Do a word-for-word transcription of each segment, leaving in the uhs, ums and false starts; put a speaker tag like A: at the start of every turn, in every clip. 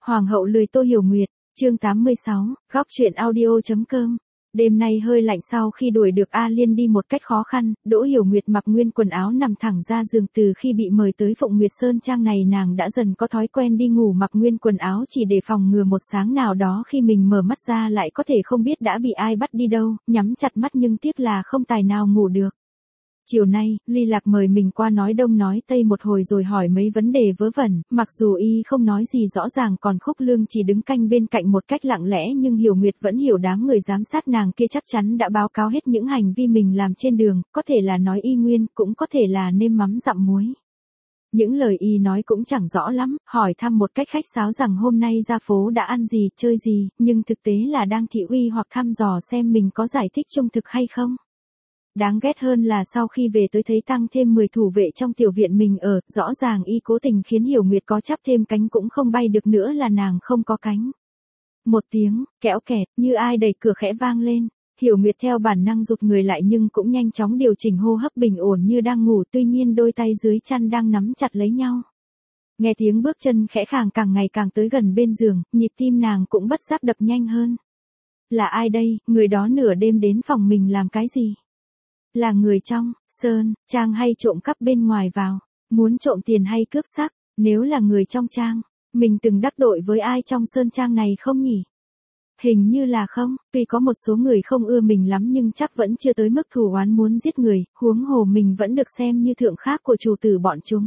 A: Hoàng hậu lười Tô Hiểu Nguyệt, chương tám mươi sáu, góc truyện audio.com. Đêm nay hơi lạnh sau khi đuổi được A Liên đi một cách khó khăn, Đỗ Hiểu Nguyệt mặc nguyên quần áo nằm thẳng ra giường. Từ khi bị mời tới Phụng Nguyệt Sơn Trang này, nàng đã dần có thói quen đi ngủ mặc nguyên quần áo chỉ để phòng ngừa một sáng nào đó khi mình mở mắt ra lại có thể không biết đã bị ai bắt đi đâu, nhắm chặt mắt nhưng tiếc là không tài nào ngủ được. Chiều nay, Ly Lạc mời mình qua nói đông nói tây một hồi rồi hỏi mấy vấn đề vớ vẩn, mặc dù y không nói gì rõ ràng, còn Khúc Lương chỉ đứng canh bên cạnh một cách lặng lẽ, nhưng Hiểu Nguyệt vẫn hiểu đám người giám sát nàng kia chắc chắn đã báo cáo hết những hành vi mình làm trên đường, có thể là nói y nguyên, cũng có thể là nêm mắm dặm muối. Những lời y nói cũng chẳng rõ lắm, hỏi thăm một cách khách sáo rằng hôm nay ra phố đã ăn gì, chơi gì, nhưng thực tế là đang thị uy hoặc thăm dò xem mình có giải thích trung thực hay không. Đáng ghét hơn là sau khi về tới thấy tăng thêm mười thủ vệ trong tiểu viện mình ở, rõ ràng y cố tình khiến Hiểu Nguyệt có chắp thêm cánh cũng không bay được nữa là nàng không có cánh. Một tiếng, kẽo kẹt, như ai đẩy cửa khẽ vang lên. Hiểu Nguyệt theo bản năng rụt người lại nhưng cũng nhanh chóng điều chỉnh hô hấp bình ổn như đang ngủ, tuy nhiên đôi tay dưới chăn đang nắm chặt lấy nhau. Nghe tiếng bước chân khẽ khàng càng ngày càng tới gần bên giường, nhịp tim nàng cũng bất giác đập nhanh hơn. Là ai đây, người đó nửa đêm đến phòng mình làm cái gì? Là người trong Sơn Trang hay trộm cắp bên ngoài vào, muốn trộm tiền hay cướp sắc? Nếu là người trong Trang, mình từng đắc tội với ai trong Sơn Trang này không nhỉ? Hình như là không, tuy có một số người không ưa mình lắm nhưng chắc vẫn chưa tới mức thù oán muốn giết người, huống hồ mình vẫn được xem như thượng khác của chủ tử bọn chúng.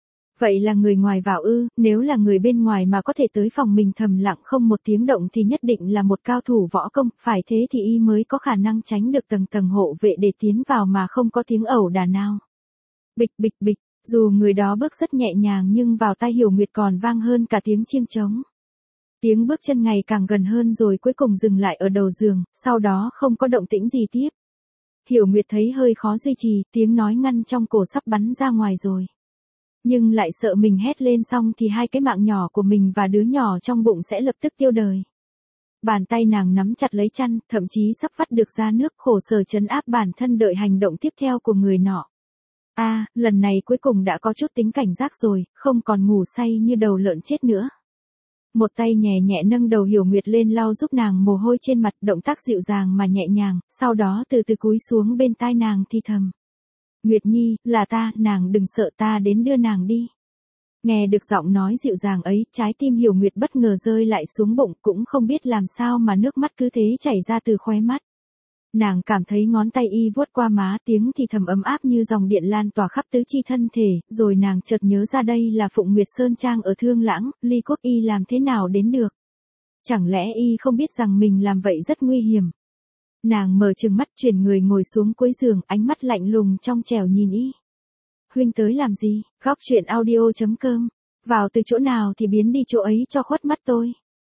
A: Vậy là người ngoài vào ư? Nếu là người bên ngoài mà có thể tới phòng mình thầm lặng không một tiếng động thì nhất định là một cao thủ võ công, phải thế thì y mới có khả năng tránh được tầng tầng hộ vệ để tiến vào mà không có tiếng ẩu đả nào. Bịch bịch bịch, dù người đó bước rất nhẹ nhàng nhưng vào tai Hiểu Nguyệt còn vang hơn cả tiếng chiêng trống. Tiếng bước chân ngày càng gần hơn rồi cuối cùng dừng lại ở đầu giường, sau đó không có động tĩnh gì tiếp. Hiểu Nguyệt thấy hơi khó duy trì, tiếng nói ngăn trong cổ sắp bắn ra ngoài rồi. Nhưng lại sợ mình hét lên xong thì hai cái mạng nhỏ của mình và đứa nhỏ trong bụng sẽ lập tức tiêu đời. Bàn tay nàng nắm chặt lấy chăn, thậm chí sắp vắt được ra nước, khổ sở trấn áp bản thân đợi hành động tiếp theo của người nọ. A, à, lần này cuối cùng đã có chút tính cảnh giác rồi, không còn ngủ say như đầu lợn chết nữa. Một tay nhẹ nhẹ nâng đầu Hiểu Nguyệt lên lau giúp nàng mồ hôi trên mặt, động tác dịu dàng mà nhẹ nhàng, sau đó từ từ cúi xuống bên tai nàng thì thầm. Nguyệt Nhi, là ta, nàng đừng sợ, ta đến đưa nàng đi. Nghe được giọng nói dịu dàng ấy, trái tim Hiểu Nguyệt bất ngờ rơi lại xuống bụng, cũng không biết làm sao mà nước mắt cứ thế chảy ra từ khóe mắt. Nàng cảm thấy ngón tay y vuốt qua má, tiếng thì thầm ấm áp như dòng điện lan tỏa khắp tứ chi thân thể, rồi nàng chợt nhớ ra đây là Phụng Nguyệt Sơn Trang ở Thương Lãng, Ly Quốc y làm thế nào đến được? Chẳng lẽ y không biết rằng mình làm vậy rất nguy hiểm? Nàng mở trừng mắt chuyển người ngồi xuống cuối giường, ánh mắt lạnh lùng trong trẻo nhìn y. Huynh tới làm gì? Góc truyện audio.com. Vào từ chỗ nào thì biến đi chỗ ấy cho khuất mắt tôi.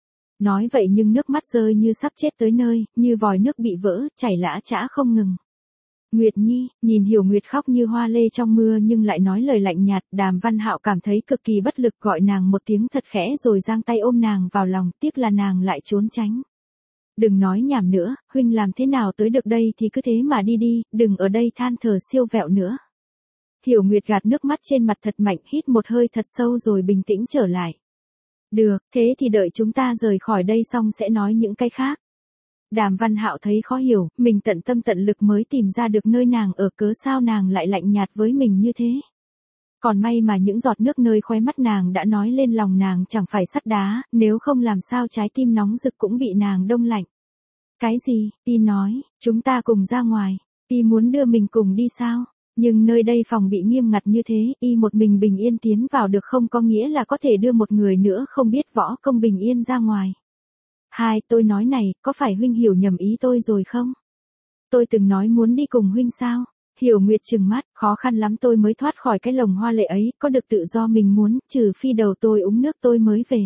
A: Nói vậy nhưng nước mắt rơi như sắp chết tới nơi, như vòi nước bị vỡ, chảy lã chã không ngừng. Nguyệt Nhi, nhìn Hiểu Nguyệt khóc như hoa lê trong mưa nhưng lại nói lời lạnh nhạt, Đàm Văn Hạo cảm thấy cực kỳ bất lực, gọi nàng một tiếng thật khẽ rồi giang tay ôm nàng vào lòng, tiếc là nàng lại trốn tránh. Đừng nói nhảm nữa, huynh làm thế nào tới được đây thì cứ thế mà đi đi, đừng ở đây than thở siêu vẹo nữa. Hiểu Nguyệt gạt nước mắt trên mặt thật mạnh, hít một hơi thật sâu rồi bình tĩnh trở lại. Được, thế thì đợi chúng ta rời khỏi đây xong sẽ nói những cái khác. Đàm Văn Hạo thấy khó hiểu, mình tận tâm tận lực mới tìm ra được nơi nàng ở, cớ sao nàng lại lạnh nhạt với mình như thế. Còn may mà những giọt nước nơi khóe mắt nàng đã nói lên lòng nàng chẳng phải sắt đá, nếu không làm sao trái tim nóng rực cũng bị nàng đông lạnh. Cái gì? Y nói, chúng ta cùng ra ngoài. Y muốn đưa mình cùng đi sao? Nhưng nơi đây phòng bị nghiêm ngặt như thế, y một mình bình yên tiến vào được không có nghĩa là có thể đưa một người nữa không biết võ công bình yên ra ngoài. Hai, tôi nói này, có phải huynh hiểu nhầm ý tôi rồi không? Tôi từng nói muốn đi cùng huynh sao? Hiểu Nguyệt trừng mắt, khó khăn lắm tôi mới thoát khỏi cái lồng hoa lệ ấy, có được tự do mình muốn, trừ phi đầu tôi uống nước tôi mới về.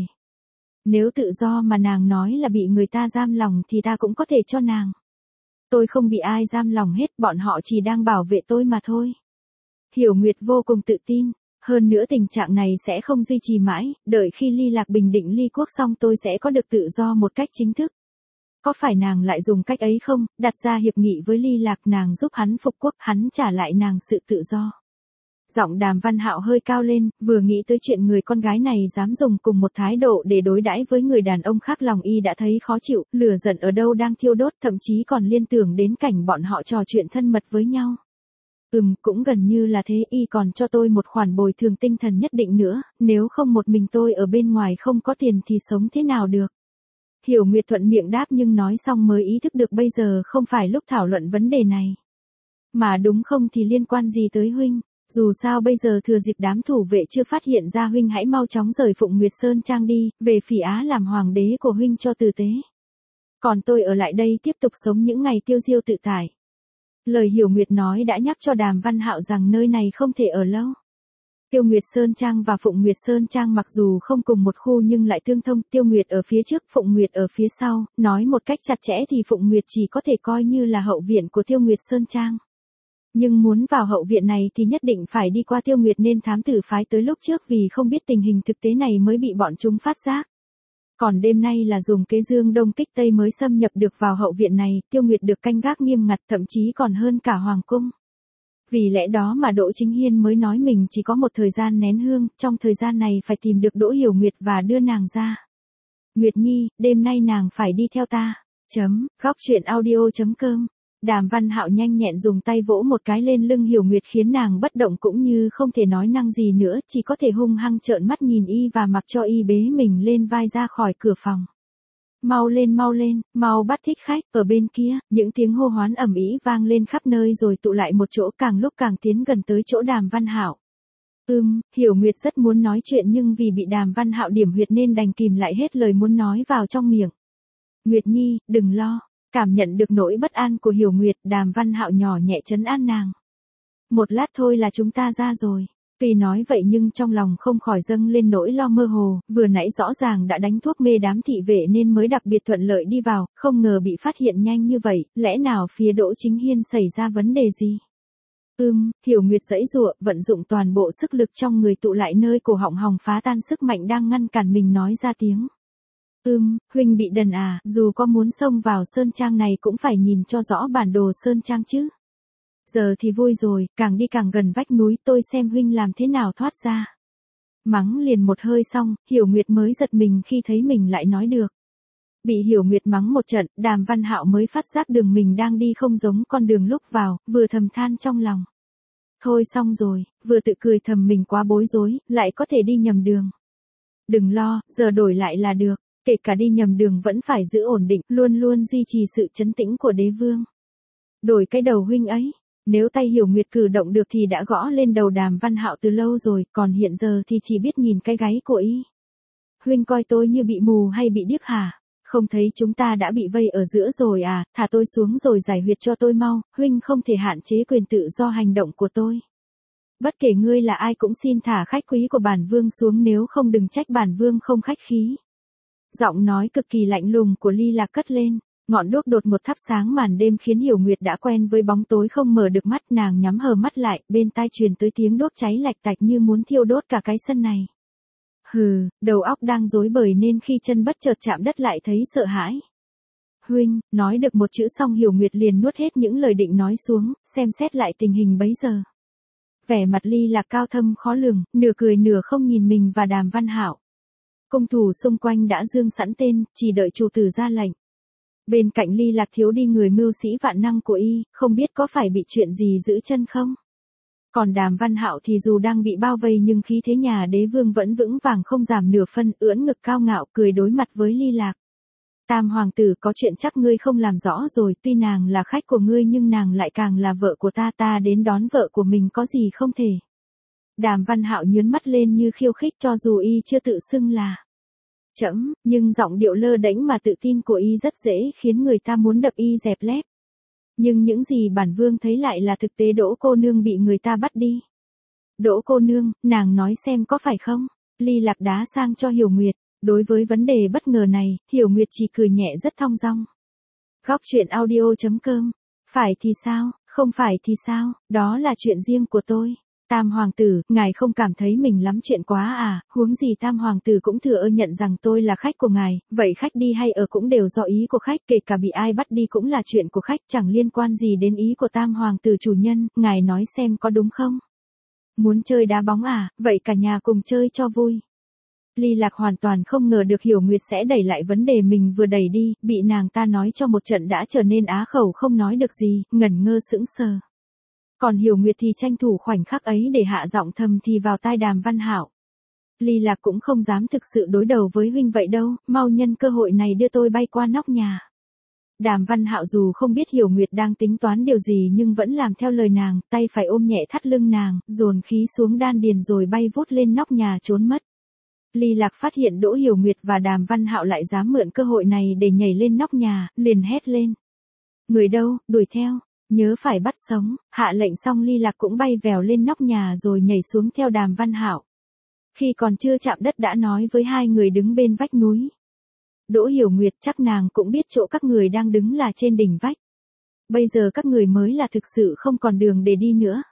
A: Nếu tự do mà nàng nói là bị người ta giam lòng thì ta cũng có thể cho nàng. Tôi không bị ai giam lòng hết, bọn họ chỉ đang bảo vệ tôi mà thôi. Hiểu Nguyệt vô cùng tự tin, hơn nữa tình trạng này sẽ không duy trì mãi, đợi khi Ly Lạc bình định Ly Quốc xong tôi sẽ có được tự do một cách chính thức. Có phải nàng lại dùng cách ấy không, đặt ra hiệp nghị với Ly Lạc, nàng giúp hắn phục quốc, hắn trả lại nàng sự tự do. Giọng Đàm Văn Hạo hơi cao lên, vừa nghĩ tới chuyện người con gái này dám dùng cùng một thái độ để đối đãi với người đàn ông khác, lòng y đã thấy khó chịu, lửa giận ở đâu đang thiêu đốt, thậm chí còn liên tưởng đến cảnh bọn họ trò chuyện thân mật với nhau. Ừm, cũng gần như là thế, y còn cho tôi một khoản bồi thường tinh thần nhất định nữa, nếu không một mình tôi ở bên ngoài không có tiền thì sống thế nào được. Hiểu Nguyệt thuận miệng đáp, nhưng nói xong mới ý thức được bây giờ không phải lúc thảo luận vấn đề này. Mà đúng không thì liên quan gì tới huynh, dù sao bây giờ thừa dịp đám thủ vệ chưa phát hiện ra, huynh hãy mau chóng rời Phụng Nguyệt Sơn Trang đi, về Phỉ Á làm hoàng đế của huynh cho tử tế. Còn tôi ở lại đây tiếp tục sống những ngày tiêu diêu tự tại. Lời Hiểu Nguyệt nói đã nhắc cho Đàm Văn Hạo rằng nơi này không thể ở lâu. Tiêu Nguyệt Sơn Trang và Phụng Nguyệt Sơn Trang mặc dù không cùng một khu nhưng lại tương thông, Tiêu Nguyệt ở phía trước, Phụng Nguyệt ở phía sau, nói một cách chặt chẽ thì Phụng Nguyệt chỉ có thể coi như là hậu viện của Tiêu Nguyệt Sơn Trang. Nhưng muốn vào hậu viện này thì nhất định phải đi qua Tiêu Nguyệt nên thám tử phái tới lúc trước vì không biết tình hình thực tế này mới bị bọn chúng phát giác. Còn đêm nay là dùng kế dương đông kích tây mới xâm nhập được vào hậu viện này, Tiêu Nguyệt được canh gác nghiêm ngặt, thậm chí còn hơn cả hoàng cung. Vì lẽ đó mà Đỗ Chính Hiên mới nói mình chỉ có một thời gian nén hương, trong thời gian này phải tìm được Đỗ Hiểu Nguyệt và đưa nàng ra. Nguyệt Nhi, đêm nay nàng phải đi theo ta. Chấm, góc truyện audio chấm com. Đàm Văn Hạo nhanh nhẹn dùng tay vỗ một cái lên lưng Hiểu Nguyệt khiến nàng bất động cũng như không thể nói năng gì nữa, chỉ có thể hung hăng trợn mắt nhìn y và mặc cho y bế mình lên vai ra khỏi cửa phòng. Mau lên mau lên, mau bắt thích khách, ở bên kia, những tiếng hô hoán ầm ĩ vang lên khắp nơi rồi tụ lại một chỗ, càng lúc càng tiến gần tới chỗ Đàm Văn Hạo. Ừm, Hiểu Nguyệt rất muốn nói chuyện nhưng vì bị Đàm Văn Hạo điểm huyệt nên đành kìm lại hết lời muốn nói vào trong miệng. Nguyệt Nhi, đừng lo. Cảm nhận được nỗi bất an của Hiểu Nguyệt, Đàm Văn Hạo nhỏ nhẹ trấn an nàng. Một lát thôi là chúng ta ra rồi. Tuy nói vậy nhưng trong lòng không khỏi dâng lên nỗi lo mơ hồ, vừa nãy rõ ràng đã đánh thuốc mê đám thị vệ nên mới đặc biệt thuận lợi đi vào, không ngờ bị phát hiện nhanh như vậy, lẽ nào phía Đỗ Chính Hiên xảy ra vấn đề gì? Ừm, Hiểu Nguyệt giãy giụa, vận dụng toàn bộ sức lực trong người tụ lại nơi cổ họng hòng phá tan sức mạnh đang ngăn cản mình nói ra tiếng. Ừm, huynh bị đần à, dù có muốn xông vào Sơn Trang này cũng phải nhìn cho rõ bản đồ Sơn Trang chứ. Giờ thì vui rồi, càng đi càng gần vách núi, tôi xem huynh làm thế nào thoát ra. Mắng liền một hơi xong, Hiểu Nguyệt mới giật mình khi thấy mình lại nói được. Bị Hiểu Nguyệt mắng một trận, Đàm Văn Hạo mới phát giác đường mình đang đi không giống con đường lúc vào, vừa thầm than trong lòng. Thôi xong rồi, vừa tự cười thầm mình quá bối rối, lại có thể đi nhầm đường. Đừng lo, giờ đổi lại là được. Kể cả đi nhầm đường vẫn phải giữ ổn định, luôn luôn duy trì sự trấn tĩnh của đế vương. Đổi cái đầu huynh ấy, nếu tay Hiểu Nguyệt cử động được thì đã gõ lên đầu Đàm Văn Hạo từ lâu rồi, còn hiện giờ thì chỉ biết nhìn cái gáy của y. Huynh coi tôi như bị mù hay bị điếc hả? Không thấy chúng ta đã bị vây ở giữa rồi à, thả tôi xuống rồi giải huyệt cho tôi mau, huynh không thể hạn chế quyền tự do hành động của tôi. Bất kể ngươi là ai cũng xin thả khách quý của bản vương xuống, nếu không đừng trách bản vương không khách khí. Giọng nói cực kỳ lạnh lùng của Ly Lạc cất lên, ngọn đuốc đột một thắp sáng màn đêm khiến Hiểu Nguyệt đã quen với bóng tối không mở được mắt, nàng nhắm hờ mắt lại, bên tai truyền tới tiếng đốt cháy lạch tạch như muốn thiêu đốt cả cái sân này. Hừ, đầu óc đang rối bời nên khi chân bất chợt chạm đất lại thấy sợ hãi. Huynh, nói được một chữ xong Hiểu Nguyệt liền nuốt hết những lời định nói xuống, xem xét lại tình hình bấy giờ. Vẻ mặt Ly Lạc cao thâm khó lường, nửa cười nửa không nhìn mình và Đàm Văn Hạo. Cung thủ xung quanh đã dương sẵn tên, chỉ đợi chủ tử ra lệnh. Bên cạnh Ly Lạc thiếu đi người mưu sĩ vạn năng của y, không biết có phải bị chuyện gì giữ chân không? Còn Đàm Văn Hạo thì dù đang bị bao vây nhưng khí thế nhà đế vương vẫn vững vàng không giảm nửa phân, ưỡn ngực cao ngạo cười đối mặt với Ly Lạc. Tam hoàng tử, có chuyện chắc ngươi không làm rõ rồi, tuy nàng là khách của ngươi nhưng nàng lại càng là vợ của ta, ta đến đón vợ của mình có gì không thể. Đàm Văn Hạo nhướng mắt lên như khiêu khích, cho dù y chưa tự xưng là trẫm, nhưng giọng điệu lơ đễnh mà tự tin của y rất dễ khiến người ta muốn đập y dẹp lép. Nhưng những gì bản vương thấy lại là thực tế, Đỗ cô nương bị người ta bắt đi. Đỗ cô nương, nàng nói xem có phải không? Ly Lạc đá sang cho Hiểu Nguyệt. Đối với vấn đề bất ngờ này, Hiểu Nguyệt chỉ cười nhẹ rất thong dong. Góc truyện audio chấm com. Phải thì sao, không phải thì sao, đó là chuyện riêng của tôi. Tam hoàng tử, ngài không cảm thấy mình lắm chuyện quá à, huống gì tam hoàng tử cũng thừa ơ nhận rằng tôi là khách của ngài, vậy khách đi hay ở cũng đều do ý của khách, kể cả bị ai bắt đi cũng là chuyện của khách, chẳng liên quan gì đến ý của tam hoàng tử chủ nhân, ngài nói xem có đúng không? Muốn chơi đá bóng à, vậy cả nhà cùng chơi cho vui. Ly Lạc hoàn toàn không ngờ được Hiểu Nguyệt sẽ đẩy lại vấn đề mình vừa đẩy đi, bị nàng ta nói cho một trận đã trở nên á khẩu không nói được gì, ngẩn ngơ sững sờ. Còn Hiểu Nguyệt thì tranh thủ khoảnh khắc ấy để hạ giọng thầm thì vào tai Đàm Văn Hạo. Ly Lạc cũng không dám thực sự đối đầu với huynh vậy đâu, mau nhân cơ hội này đưa tôi bay qua nóc nhà. Đàm Văn Hạo dù không biết Hiểu Nguyệt đang tính toán điều gì nhưng vẫn làm theo lời nàng, tay phải ôm nhẹ thắt lưng nàng, dồn khí xuống đan điền rồi bay vút lên nóc nhà trốn mất. Ly Lạc phát hiện Đỗ Hiểu Nguyệt và Đàm Văn Hạo lại dám mượn cơ hội này để nhảy lên nóc nhà, liền hét lên. Người đâu, đuổi theo, nhớ phải bắt sống, hạ lệnh xong Ly Lạc cũng bay vèo lên nóc nhà rồi nhảy xuống theo Đàm Văn Hạo. Khi còn chưa chạm đất đã nói với hai người đứng bên vách núi. Đỗ Hiểu Nguyệt chắc nàng cũng biết chỗ các người đang đứng là trên đỉnh vách. Bây giờ các người mới là thực sự không còn đường để đi nữa.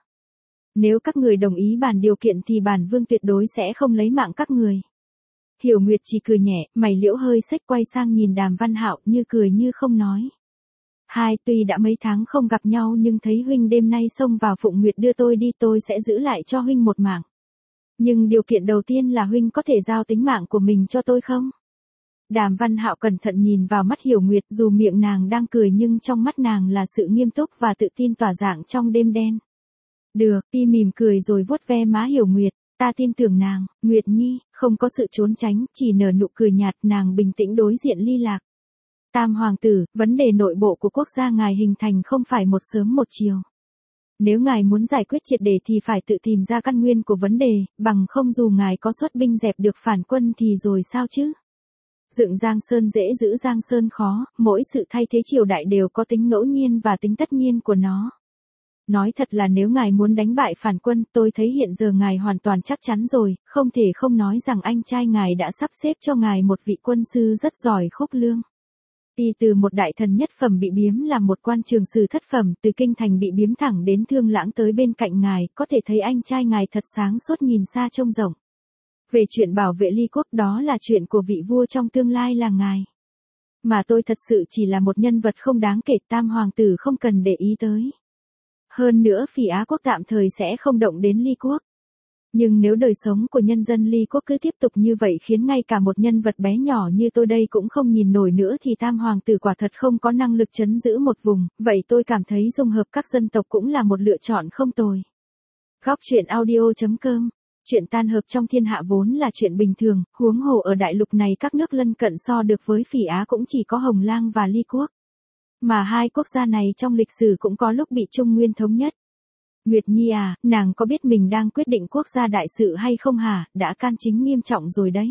A: Nếu các người đồng ý bàn điều kiện thì bản vương tuyệt đối sẽ không lấy mạng các người. Hiểu Nguyệt chỉ cười nhẹ, mày liễu hơi xếch quay sang nhìn Đàm Văn Hạo như cười như không nói. Hai, tuy đã mấy tháng không gặp nhau nhưng thấy huynh đêm nay xông vào Phụng Nguyệt đưa tôi đi tôi sẽ giữ lại cho huynh một mạng. Nhưng điều kiện đầu tiên là huynh có thể giao tính mạng của mình cho tôi không? Đàm Văn Hạo cẩn thận nhìn vào mắt Hiểu Nguyệt dù miệng nàng đang cười nhưng trong mắt nàng là sự nghiêm túc và tự tin tỏa dạng trong đêm đen. Được, y mỉm cười rồi vuốt ve má Hiểu Nguyệt, ta tin tưởng nàng, Nguyệt Nhi, không có sự trốn tránh, chỉ nở nụ cười nhạt nàng bình tĩnh đối diện Ly Lạc. Tam hoàng tử, vấn đề nội bộ của quốc gia ngài hình thành không phải một sớm một chiều. Nếu ngài muốn giải quyết triệt để thì phải tự tìm ra căn nguyên của vấn đề, bằng không dù ngài có xuất binh dẹp được phản quân thì rồi sao chứ? Dựng Giang Sơn dễ giữ Giang Sơn khó, mỗi sự thay thế triều đại đều có tính ngẫu nhiên và tính tất nhiên của nó. Nói thật là nếu ngài muốn đánh bại phản quân, tôi thấy hiện giờ ngài hoàn toàn chắc chắn rồi, không thể không nói rằng anh trai ngài đã sắp xếp cho ngài một vị quân sư rất giỏi Khúc Lương. Y từ một đại thần nhất phẩm bị biếm làm một quan trường sử thất phẩm, từ kinh thành bị biếm thẳng đến Thương Lãng tới bên cạnh ngài, có thể thấy anh trai ngài thật sáng suốt nhìn xa trông rộng. Về chuyện bảo vệ ly quốc đó là chuyện của vị vua trong tương lai là ngài. Mà tôi thật sự chỉ là một nhân vật không đáng kể, tam hoàng tử không cần để ý tới. Hơn nữa Phỉ Á quốc tạm thời sẽ không động đến ly quốc. Nhưng nếu đời sống của nhân dân ly quốc cứ tiếp tục như vậy khiến ngay cả một nhân vật bé nhỏ như tôi đây cũng không nhìn nổi nữa thì tam hoàng tử quả thật không có năng lực trấn giữ một vùng, vậy tôi cảm thấy dung hợp các dân tộc cũng là một lựa chọn không tồi. Góc truyện audio chấm com. Chuyện tan hợp trong thiên hạ vốn là chuyện bình thường, huống hồ ở đại lục này các nước lân cận so được với Phỉ Á cũng chỉ có Hồng Lang và Ly quốc. Mà hai quốc gia này trong lịch sử cũng có lúc bị Trung Nguyên thống nhất. Nguyệt Nhi à, nàng có biết mình đang quyết định quốc gia đại sự hay không hả, đã can chính nghiêm trọng rồi đấy.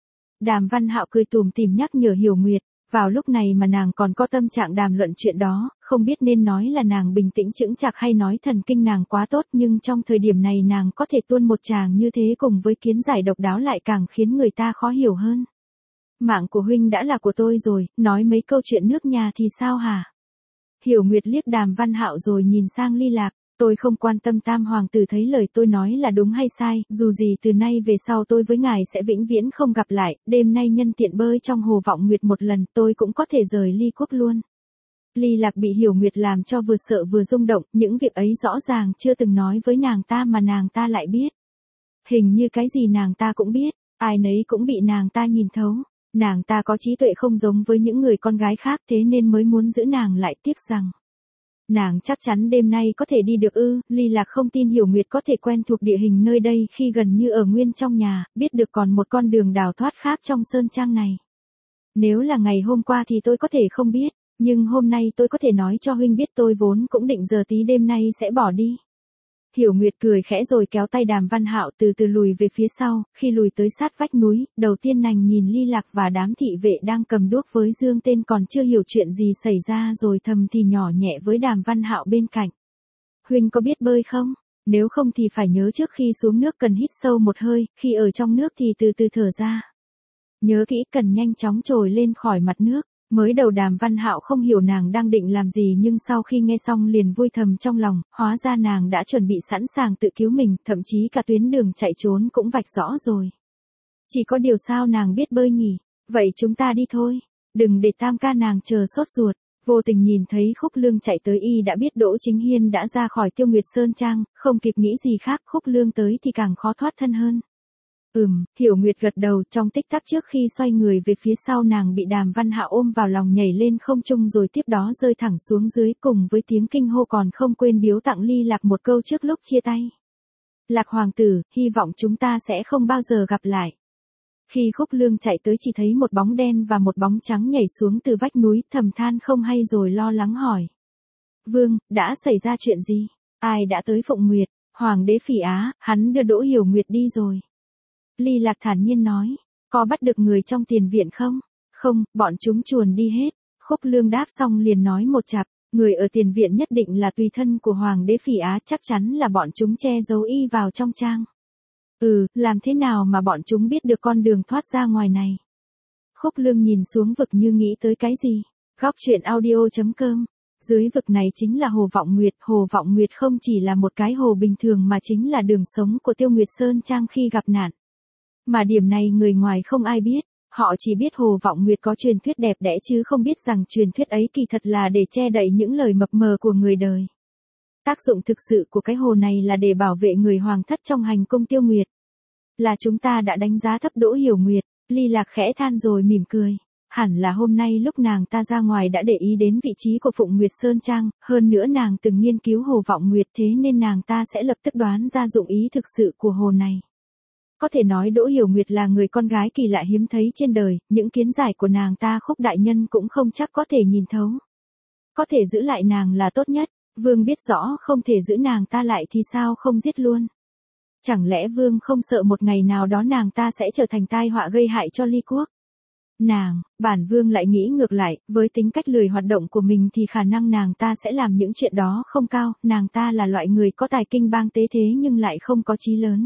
A: Đàm Văn Hạo cười tủm tỉm nhắc nhở Hiểu Nguyệt, vào lúc này mà nàng còn có tâm trạng đàm luận chuyện đó, không biết nên nói là nàng bình tĩnh chững chạc hay nói thần kinh nàng quá tốt nhưng trong thời điểm này nàng có thể tuôn một tràng như thế cùng với kiến giải độc đáo lại càng khiến người ta khó hiểu hơn. Mạng của huynh đã là của tôi rồi, nói mấy câu chuyện nước nhà thì sao hả? Hiểu Nguyệt liếc Đàm Văn Hạo rồi nhìn sang Ly Lạc. Tôi không quan tâm tam hoàng tử thấy lời tôi nói là đúng hay sai, dù gì từ nay về sau tôi với ngài sẽ vĩnh viễn không gặp lại, đêm nay nhân tiện bơi trong hồ Vọng Nguyệt một lần tôi cũng có thể rời Ly quốc luôn. Ly Lạc bị Hiểu Nguyệt làm cho vừa sợ vừa rung động, những việc ấy rõ ràng chưa từng nói với nàng ta mà nàng ta lại biết. Hình như cái gì nàng ta cũng biết, ai nấy cũng bị nàng ta nhìn thấu. Nàng ta có trí tuệ không giống với những người con gái khác thế nên mới muốn giữ nàng lại, tiếc rằng nàng chắc chắn đêm nay có thể đi được ư, Ly Lạc không tin Hiểu Nguyệt có thể quen thuộc địa hình nơi đây khi gần như ở nguyên trong nhà, biết được còn một con đường đào thoát khác trong sơn trang này. Nếu là ngày hôm qua thì tôi có thể không biết, nhưng hôm nay tôi có thể nói cho huynh biết tôi vốn cũng định giờ tí đêm nay sẽ bỏ đi. Hiểu Nguyệt cười khẽ rồi kéo tay Đàm Văn Hạo từ từ lùi về phía sau, khi lùi tới sát vách núi, đầu tiên nàng nhìn Ly Lạc và đám thị vệ đang cầm đuốc với dương tên còn chưa hiểu chuyện gì xảy ra rồi thầm thì nhỏ nhẹ với Đàm Văn Hạo bên cạnh. Huynh có biết bơi không? Nếu không thì phải nhớ trước khi xuống nước cần hít sâu một hơi, khi ở trong nước thì từ từ thở ra. Nhớ kỹ cần nhanh chóng trồi lên khỏi mặt nước. Mới đầu Đàm Văn Hạo không hiểu nàng đang định làm gì nhưng sau khi nghe xong liền vui thầm trong lòng, hóa ra nàng đã chuẩn bị sẵn sàng tự cứu mình, thậm chí cả tuyến đường chạy trốn cũng vạch rõ rồi. Chỉ có điều sao nàng biết bơi nhỉ? Vậy chúng ta đi thôi, đừng để tam ca nàng chờ sốt ruột. Vô tình nhìn thấy Khúc Lương chạy tới y đã biết Đỗ Chính Hiên đã ra khỏi Tiêu Nguyệt Sơn Trang, không kịp nghĩ gì khác, Khúc Lương tới thì càng khó thoát thân hơn. Ừm, Hiểu Nguyệt gật đầu, trong tích tắc trước khi xoay người về phía sau nàng bị Đàm Văn Hạ ôm vào lòng nhảy lên không trung rồi tiếp đó rơi thẳng xuống dưới cùng với tiếng kinh hô còn không quên biếu tặng Ly Lạc một câu trước lúc chia tay. Lạc hoàng tử, hy vọng chúng ta sẽ không bao giờ gặp lại. Khi Khúc Lương chạy tới chỉ thấy một bóng đen và một bóng trắng nhảy xuống từ vách núi, thầm than không hay rồi lo lắng hỏi. Vương, đã xảy ra chuyện gì? Ai đã tới Phụng Nguyệt? Hoàng đế Phỉ Á, hắn đưa Đỗ Hiểu Nguyệt đi rồi. Ly Lạc thản nhiên nói, có bắt được người trong tiền viện không? Không, bọn chúng chuồn đi hết. Khúc Lương đáp xong liền nói một chặp, người ở tiền viện nhất định là tùy thân của Hoàng đế Phỉ Á, chắc chắn là bọn chúng che giấu y vào trong trang. Ừ, làm thế nào mà bọn chúng biết được con đường thoát ra ngoài này? Khúc Lương nhìn xuống vực như nghĩ tới cái gì? Góc truyện audio chấm com. Dưới vực này chính là Hồ Vọng Nguyệt, Hồ Vọng Nguyệt không chỉ là một cái hồ bình thường mà chính là đường sống của Tiêu Nguyệt Sơn Trang khi gặp nạn. Mà điểm này người ngoài không ai biết, họ chỉ biết Hồ Vọng Nguyệt có truyền thuyết đẹp đẽ chứ không biết rằng truyền thuyết ấy kỳ thật là để che đậy những lời mập mờ của người đời. Tác dụng thực sự của cái hồ này là để bảo vệ người hoàng thất trong hành cung Tiêu Nguyệt. Là chúng ta đã đánh giá thấp Đỗ Hiểu Nguyệt, Ly Lạc khẽ than rồi mỉm cười. Hẳn là hôm nay lúc nàng ta ra ngoài đã để ý đến vị trí của Phụng Nguyệt Sơn Trang, hơn nữa nàng từng nghiên cứu Hồ Vọng Nguyệt thế nên nàng ta sẽ lập tức đoán ra dụng ý thực sự của hồ này. Có thể nói Đỗ Hiểu Nguyệt là người con gái kỳ lạ hiếm thấy trên đời, những kiến giải của nàng ta Khúc đại nhân cũng không chắc có thể nhìn thấu. Có thể giữ lại nàng là tốt nhất, Vương biết rõ không thể giữ nàng ta lại thì sao không giết luôn. Chẳng lẽ Vương không sợ một ngày nào đó nàng ta sẽ trở thành tai họa gây hại cho Ly Quốc? Nàng, bản Vương lại nghĩ ngược lại, với tính cách lười hoạt động của mình thì khả năng nàng ta sẽ làm những chuyện đó không cao, nàng ta là loại người có tài kinh bang tế thế nhưng lại không có chí lớn.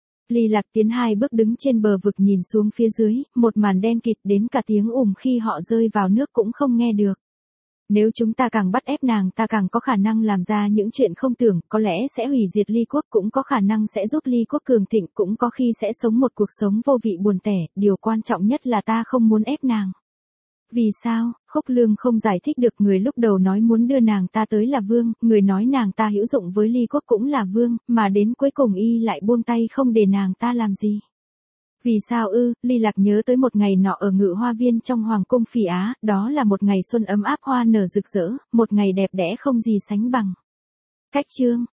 A: Ly Lạc tiến hai bước đứng trên bờ vực nhìn xuống phía dưới, một màn đen kịt đến cả tiếng ùm khi họ rơi vào nước cũng không nghe được. Nếu chúng ta càng bắt ép nàng ta càng có khả năng làm ra những chuyện không tưởng, có lẽ sẽ hủy diệt Ly Quốc, cũng có khả năng sẽ giúp Ly Quốc cường thịnh, cũng có khi sẽ sống một cuộc sống vô vị buồn tẻ, điều quan trọng nhất là ta không muốn ép nàng. Vì sao? Khúc Lương không giải thích được, người lúc đầu nói muốn đưa nàng ta tới là Vương, người nói nàng ta hữu dụng với Ly Quốc cũng là Vương, mà đến cuối cùng y lại buông tay không để nàng ta làm gì. Vì sao ư? Ly Lạc nhớ tới một ngày nọ ở Ngự Hoa Viên trong Hoàng cung Phỉ Á, đó là một ngày xuân ấm áp hoa nở rực rỡ, một ngày đẹp đẽ không gì sánh bằng. Cách chương